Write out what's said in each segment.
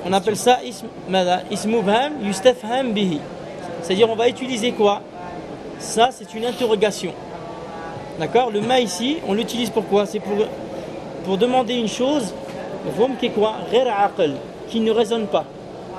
On appelle ça ism mubham yustafham bihi. C'est-à-dire on va utiliser quoi? Ça c'est une interrogation. D'accord? Le ma ici, on l'utilise pour quoi? C'est pour demander une chose, qui est quoi? Ghair aql, qui ne résonne pas.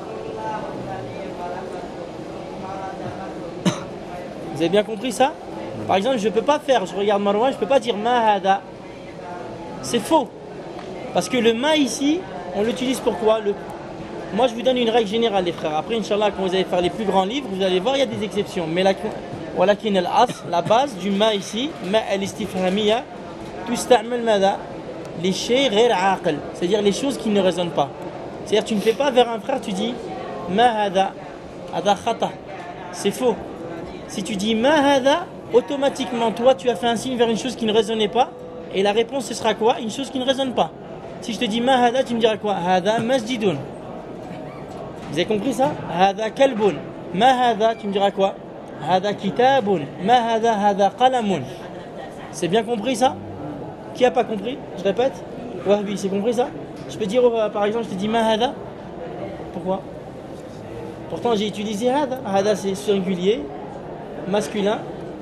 Vous avez bien compris ça? Par exemple, je ne peux pas faire, je regarde Marwan, je ne peux pas dire ma hada. C'est faux. Parce que le ma ici, on l'utilise pour quoi? Moi je vous donne une règle générale les frères. Après Inch'Allah, quand vous allez faire les plus grands livres, vous allez voir, il y a des exceptions. Mais la base du ma ici, ma al-istifhamiyya, tusta'mal mada, les shay ghair aql, c'est-à-dire les choses qui ne résonnent pas. C'est-à-dire tu ne fais pas vers un frère, tu dis ma hada khata. C'est faux. Si tu dis ma hada, automatiquement toi tu as fait un signe vers une chose qui ne résonnait pas, et la réponse ce sera quoi? Une chose qui ne résonne pas. Si je te dis ma hada, tu me diras quoi? Hada masjidun. Vous avez compris ça? Hada kalbun. Ma hada, tu me diras quoi? Hada kitabun. Ma hada qalamun. C'est bien compris ça? Qui a pas compris? Je répète. Wahbi, c'est compris ça? Je peux dire par exemple, je te dis ma hada. Pourquoi? Pourtant j'ai utilisé hada. Hada c'est singulier, masculin.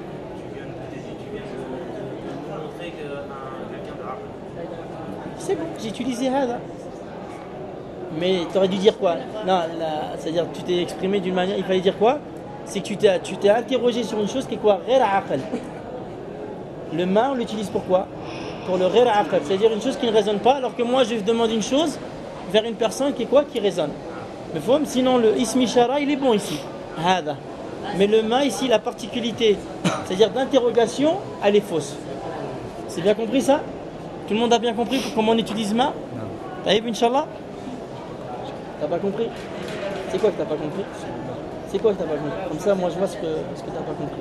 C'est bon, j'ai utilisé hada. Mais tu aurais dû dire quoi? Non, c'est-à-dire tu t'es exprimé d'une manière, il fallait dire quoi? C'est que tu t'es interrogé sur une chose qui est quoi? Ghair aql. Le ma, on l'utilise pour quoi? Pour le ghair aql, c'est-à-dire une chose qui ne résonne pas, alors que moi je demande une chose vers une personne qui est quoi? Qui résonne. Mais sinon le ism ishara il est bon ici. Hada. Mais le ma ici, la particularité, c'est-à-dire d'interrogation, elle est fausse. C'est bien compris ça? Tout le monde a bien compris comment on utilise ma? Taïb, Inch'Allah? T'as pas compris? C'est quoi que t'as pas compris? C'est quoi que t'as pas compris? Comme ça, moi je vois ce que t'as pas compris.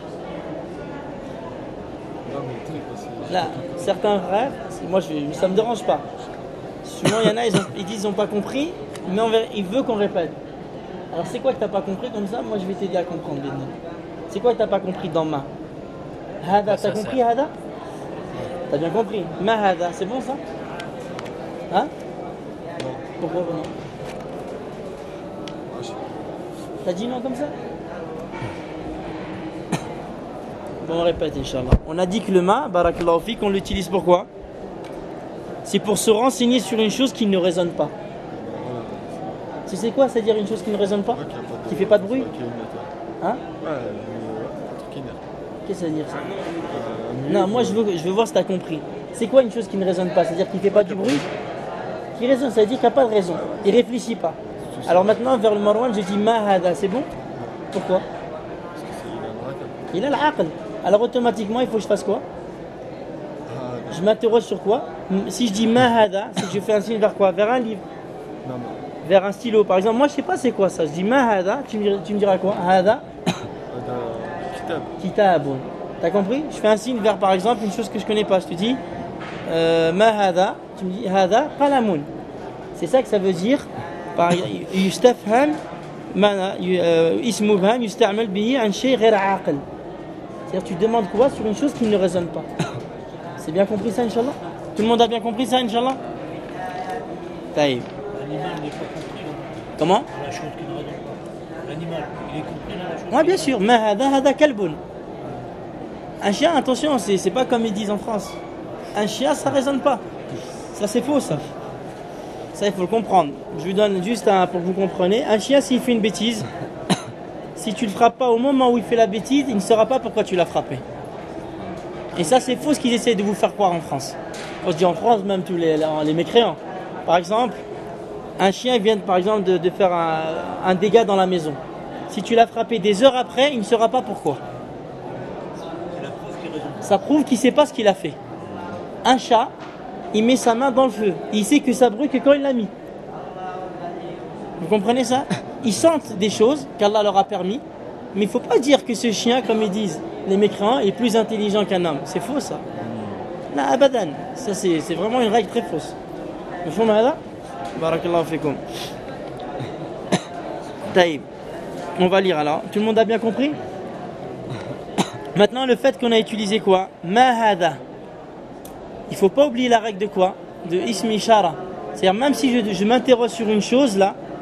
Là, certains frères, ça me dérange pas. Souvent, il y en a, ils disent qu'ils n'ont pas compris, mais ils veulent qu'on répète. Alors, c'est quoi que t'as pas compris? Comme ça, moi je vais t'aider à comprendre. C'est quoi que t'as pas compris dans ma? Hada, t'as compris hada? T'as bien compris? Ma hada, c'est bon ça? Hein? Pourquoi non? T'as dit non comme ça? Bon, on répète, Inch'Allah. On a dit que le ma, barakallahu fik, on l'utilise pour quoi? C'est pour se renseigner sur une chose qui ne résonne pas. Tu sais quoi, c'est-à-dire une chose qui ne résonne pas? Qui fait pas de bruit? Hein? Qu'est-ce que ça veut dire ça? Non, moi je veux voir si tu as compris. C'est quoi une chose qui ne résonne pas? C'est-à-dire qui ne fait pas du bruit? Qui résonne, ça veut dire qu'il n'y a pas de raison. Il ne réfléchit pas. Alors maintenant, vers le Marwan, je dis ma hada, c'est bon? Pourquoi? Il a l'aql. Alors automatiquement, il faut que je fasse quoi? Je m'interroge sur quoi? Si je dis ma hada, c'est que je fais un signe vers quoi? Vers un livre. Vers un stylo. Par exemple, moi je sais pas c'est quoi ça. Je dis ma hada, tu me diras quoi? Hada? Kitabun. T'as compris? Je fais un signe vers par exemple une chose que je connais pas. Je te dis ma hada, tu me dis hada qalamun. C'est ça que ça veut dire par yustafham ism mubham yusta'mal bihi an shay ghair aql. C'est-à-dire tu demandes quoi sur une chose qui ne résonne pas. C'est bien compris ça, Inch'Allah? Tout le monde a bien compris ça, Inch'Allah? Taïb. L'animal n'est pas compris. Comment? La chose qui ne résonne pas. L'animal, il est compris dans la chose. Oui, bien sûr. Ma hada kalbun. Un chien, attention, c'est pas comme ils disent en France. Un chien, ça résonne pas. Ça, c'est faux, ça. Ça, il faut le comprendre. Je vous donne juste pour que vous compreniez. Un chien, s'il fait une bêtise, si tu le frappes pas au moment où il fait la bêtise, il ne saura pas pourquoi tu l'as frappé. Et ça, c'est faux ce qu'ils essaient de vous faire croire en France. Quand je dis en France, même tous les mécréants. Par exemple, un chien vient par exemple de faire un dégât dans la maison. Si tu l'as frappé des heures après, il ne saura pas pourquoi. Ça prouve qu'il ne sait pas ce qu'il a fait. Un chat, il met sa main dans le feu. Il sait que ça brûle que quand il l'a mis. Vous comprenez ça? Ils sentent des choses qu'Allah leur a permis. Mais il ne faut pas dire que ce chien, comme ils disent les mécréants, est plus intelligent qu'un homme. C'est faux ça. La abadan. Ça c'est vraiment une règle très fausse. Vous comprenez ça? Barakallahu fikum. Taïb. On va lire alors. Tout le monde a bien compris? Maintenant, le fait qu'on a utilisé quoi? Ma hada. Il ne faut pas oublier la règle de quoi? De ism ishara. C'est-à-dire même si je m'interroge sur une chose là,